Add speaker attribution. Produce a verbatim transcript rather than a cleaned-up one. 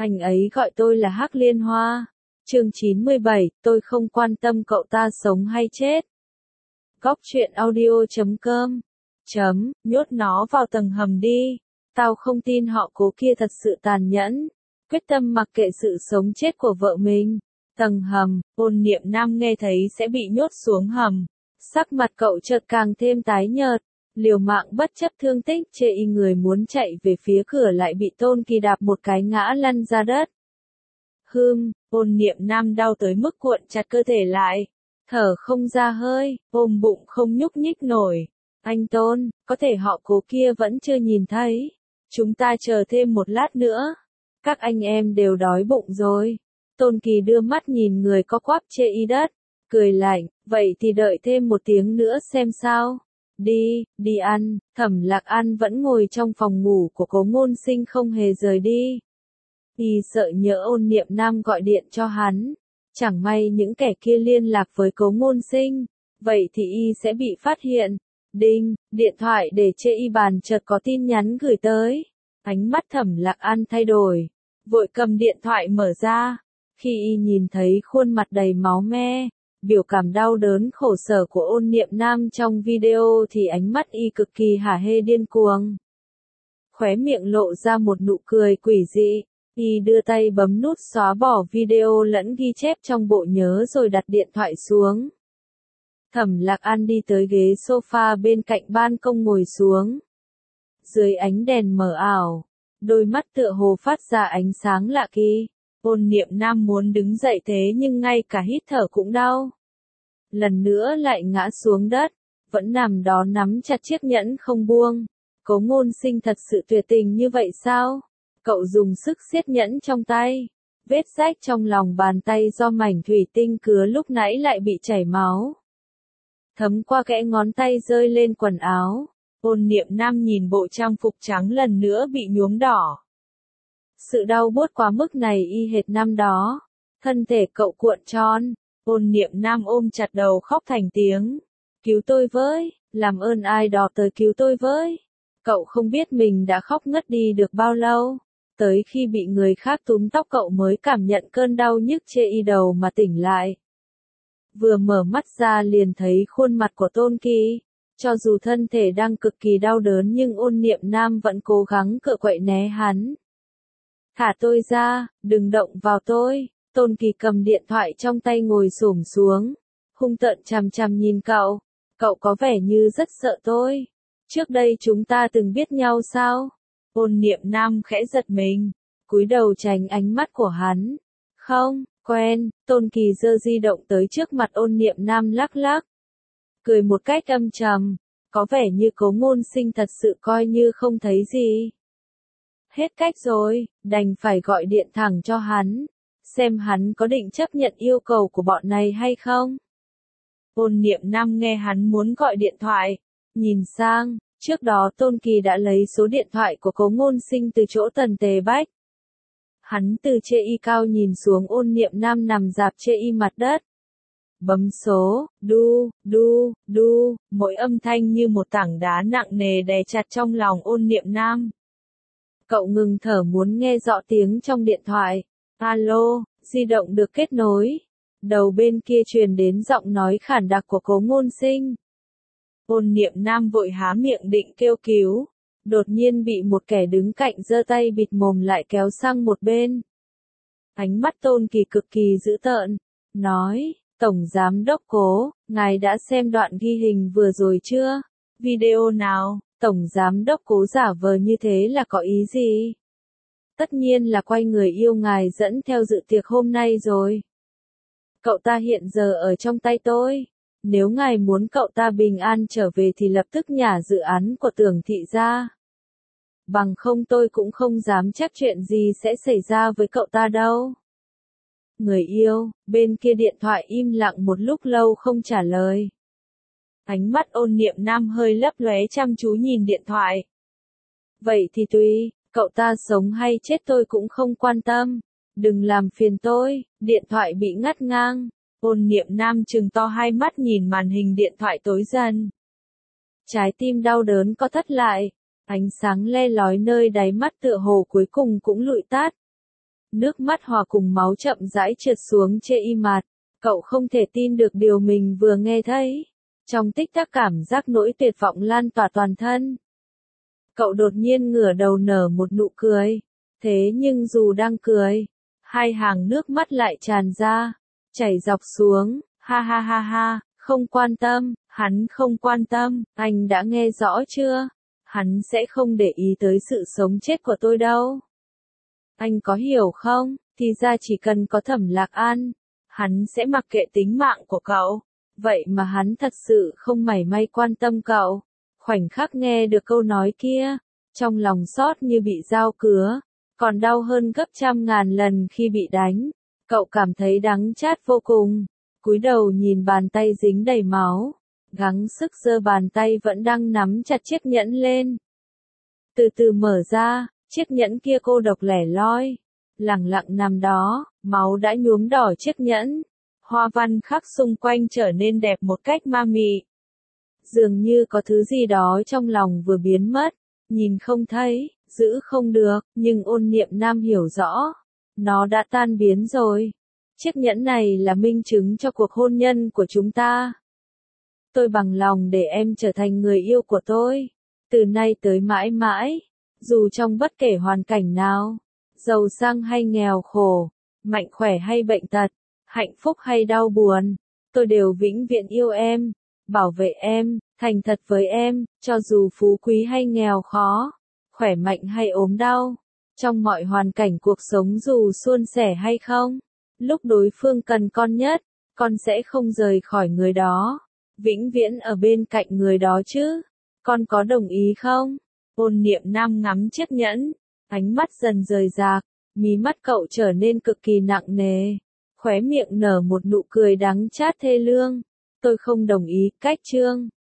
Speaker 1: Anh ấy gọi tôi là Hắc Liên Hoa. Chương chín mươi bảy, tôi không quan tâm cậu ta sống hay chết. Góc truyện audio chấm com. Chấm, nhốt nó vào tầng hầm đi. Tao không tin họ cố kia thật sự tàn nhẫn. Quyết tâm mặc kệ sự sống chết của vợ mình. Tầng hầm, Ôn Niệm Nam nghe thấy sẽ bị nhốt xuống hầm. Sắc mặt cậu chợt càng thêm tái nhợt. Liều mạng bất chấp thương tích chê y người muốn chạy về phía cửa lại bị Tôn Kỳ đạp một cái ngã lăn ra đất. Hưm, Ôn Niệm Nam đau tới mức cuộn chặt cơ thể lại. Thở không ra hơi, ôm bụng không nhúc nhích nổi. Anh Tôn, có thể họ cố kia vẫn chưa nhìn thấy. Chúng ta chờ thêm một lát nữa. Các anh em đều đói bụng rồi. Tôn Kỳ đưa mắt nhìn người có quắp chê y đất. Cười lạnh, vậy thì đợi thêm một tiếng nữa xem sao. Đi, đi ăn. Thẩm Lạc An vẫn ngồi trong phòng ngủ của Cố Ngôn Sinh không hề rời đi. Y sợ nhỡ Ôn Niệm Nam gọi điện cho hắn. Chẳng may những kẻ kia liên lạc với Cố Ngôn Sinh. Vậy thì y sẽ bị phát hiện. Đinh, điện thoại để chê y bàn chợt có tin nhắn gửi tới. Ánh mắt Thẩm Lạc An thay đổi. Vội cầm điện thoại mở ra. Khi y nhìn thấy khuôn mặt đầy máu me, biểu cảm đau đớn khổ sở của Ôn Niệm Nam trong video thì ánh mắt y cực kỳ hả hê điên cuồng. Khóe miệng lộ ra một nụ cười quỷ dị, y đưa tay bấm nút xóa bỏ video lẫn ghi chép trong bộ nhớ rồi đặt điện thoại xuống. Thẩm Lạc An đi tới ghế sofa bên cạnh ban công ngồi xuống. Dưới ánh đèn mờ ảo, đôi mắt tựa hồ phát ra ánh sáng lạ kỳ. Ôn Niệm Nam muốn đứng dậy thế nhưng ngay cả hít thở cũng đau. Lần nữa lại ngã xuống đất, vẫn nằm đó nắm chặt chiếc nhẫn không buông. Cố Ngôn Sinh thật sự tuyệt tình như vậy sao? Cậu dùng sức siết nhẫn trong tay. Vết rách trong lòng bàn tay do mảnh thủy tinh cứa lúc nãy lại bị chảy máu. Thấm qua kẽ ngón tay rơi lên quần áo. Ôn Niệm Nam nhìn bộ trang phục trắng lần nữa bị nhuốm đỏ. Sự đau buốt quá mức này y hệt năm đó. Thân thể cậu cuộn tròn. Ôn Niệm Nam ôm chặt đầu khóc thành tiếng. Cứu tôi với, làm ơn ai đó tới cứu tôi với. Cậu không biết mình đã khóc ngất đi được bao lâu. Tới khi bị người khác túm tóc cậu mới cảm nhận cơn đau nhức chê y đầu mà tỉnh lại. Vừa mở mắt ra liền thấy khuôn mặt của Tôn Kỳ. Cho dù thân thể đang cực kỳ đau đớn nhưng Ôn Niệm Nam vẫn cố gắng cựa quậy né hắn. Thả tôi ra, đừng động vào tôi. Tôn Kỳ cầm điện thoại trong tay ngồi xổm xuống. Hung tợn chằm chằm nhìn cậu. Cậu có vẻ như rất sợ tôi. Trước đây chúng ta từng biết nhau sao? Ôn Niệm Nam khẽ giật mình. Cúi đầu tránh ánh mắt của hắn. Không, quen. Tôn Kỳ giơ di động tới trước mặt Ôn Niệm Nam lắc lắc. Cười một cách âm trầm. Có vẻ như Cố Ngôn Sinh thật sự coi như không thấy gì. Hết cách rồi, đành phải gọi điện thẳng cho hắn. Xem hắn có định chấp nhận yêu cầu của bọn này hay không. Ôn Niệm Nam nghe hắn muốn gọi điện thoại. Nhìn sang, trước đó Tôn Kỳ đã lấy số điện thoại của Cố Ngôn Sinh từ chỗ Tần Tề Bách. Hắn từ chê y cao nhìn xuống Ôn Niệm Nam nằm rạp chê y mặt đất. Bấm số, đu, đu, đu, mỗi âm thanh như một tảng đá nặng nề đè chặt trong lòng Ôn Niệm Nam. Cậu ngừng thở muốn nghe rõ tiếng trong điện thoại. Alo, di động được kết nối. Đầu bên kia truyền đến giọng nói khản đặc của Cố Ngôn Sinh. Ôn Niệm Nam vội há miệng định kêu cứu. Đột nhiên bị một kẻ đứng cạnh giơ tay bịt mồm lại kéo sang một bên. Ánh mắt Tôn Kỳ cực kỳ dữ tợn. Nói, Tổng Giám Đốc Cố, ngài đã xem đoạn ghi hình vừa rồi chưa? Video nào? Tổng Giám Đốc Cố giả vờ như thế là có ý gì? Tất nhiên là quay người yêu ngài dẫn theo dự tiệc hôm nay rồi. Cậu ta hiện giờ ở trong tay tôi. Nếu ngài muốn cậu ta bình an trở về thì lập tức nhả dự án của Tưởng Thị ra. Bằng không tôi cũng không dám chắc chuyện gì sẽ xảy ra với cậu ta đâu. Người yêu, bên kia điện thoại im lặng một lúc lâu không trả lời. Ánh mắt Ôn Niệm Nam hơi lấp lóe chăm chú nhìn điện thoại. Vậy thì tùy, cậu ta sống hay chết tôi cũng không quan tâm. Đừng làm phiền tôi, điện thoại bị ngắt ngang. Ôn Niệm Nam trừng to hai mắt nhìn màn hình điện thoại tối dần. Trái tim đau đớn co thắt lại. Ánh sáng le lói nơi đáy mắt tựa hồ cuối cùng cũng lụi tắt. Nước mắt hòa cùng máu chậm rãi trượt xuống trên y mặt. Cậu không thể tin được điều mình vừa nghe thấy. Trong tích tắc cảm giác nỗi tuyệt vọng lan tỏa toàn thân. Cậu đột nhiên ngửa đầu nở một nụ cười. Thế nhưng dù đang cười, hai hàng nước mắt lại tràn ra, chảy dọc xuống, ha ha ha ha, không quan tâm, hắn không quan tâm, anh đã nghe rõ chưa? Hắn sẽ không để ý tới sự sống chết của tôi đâu. Anh có hiểu không? Thì ra chỉ cần có Thẩm Lạc An, hắn sẽ mặc kệ tính mạng của cậu. Vậy mà hắn thật sự không mảy may quan tâm cậu. Khoảnh khắc nghe được câu nói kia, trong lòng xót như bị dao cứa, còn đau hơn gấp trăm ngàn lần khi bị đánh. Cậu cảm thấy đắng chát vô cùng, cúi đầu nhìn bàn tay dính đầy máu, gắng sức giơ bàn tay vẫn đang nắm chặt chiếc nhẫn lên. Từ từ mở ra, chiếc nhẫn kia cô độc lẻ loi, lẳng lặng nằm đó, máu đã nhuốm đỏ chiếc nhẫn. Hoa văn khắc xung quanh trở nên đẹp một cách ma mị. Dường như có thứ gì đó trong lòng vừa biến mất, nhìn không thấy, giữ không được, nhưng ôn niệm nam hiểu rõ. Nó đã tan biến rồi. Chiếc nhẫn này là minh chứng cho cuộc hôn nhân của chúng ta. Tôi bằng lòng để em trở thành người yêu của tôi. Từ nay tới mãi mãi, dù trong bất kể hoàn cảnh nào, giàu sang hay nghèo khổ, mạnh khỏe hay bệnh tật, hạnh phúc hay đau buồn, tôi đều vĩnh viễn yêu em, bảo vệ em, thành thật với em, cho dù phú quý hay nghèo khó, khỏe mạnh hay ốm đau, trong mọi hoàn cảnh cuộc sống dù suôn sẻ hay không, lúc đối phương cần con nhất, con sẽ không rời khỏi người đó, vĩnh viễn ở bên cạnh người đó chứ, con có đồng ý không? Ôn niệm nam ngắm chiếc nhẫn, ánh mắt dần rời rạc, mí mắt cậu trở nên cực kỳ nặng nề. Khóe miệng nở một nụ cười đắng chát thê lương. Tôi không đồng ý, cách trương.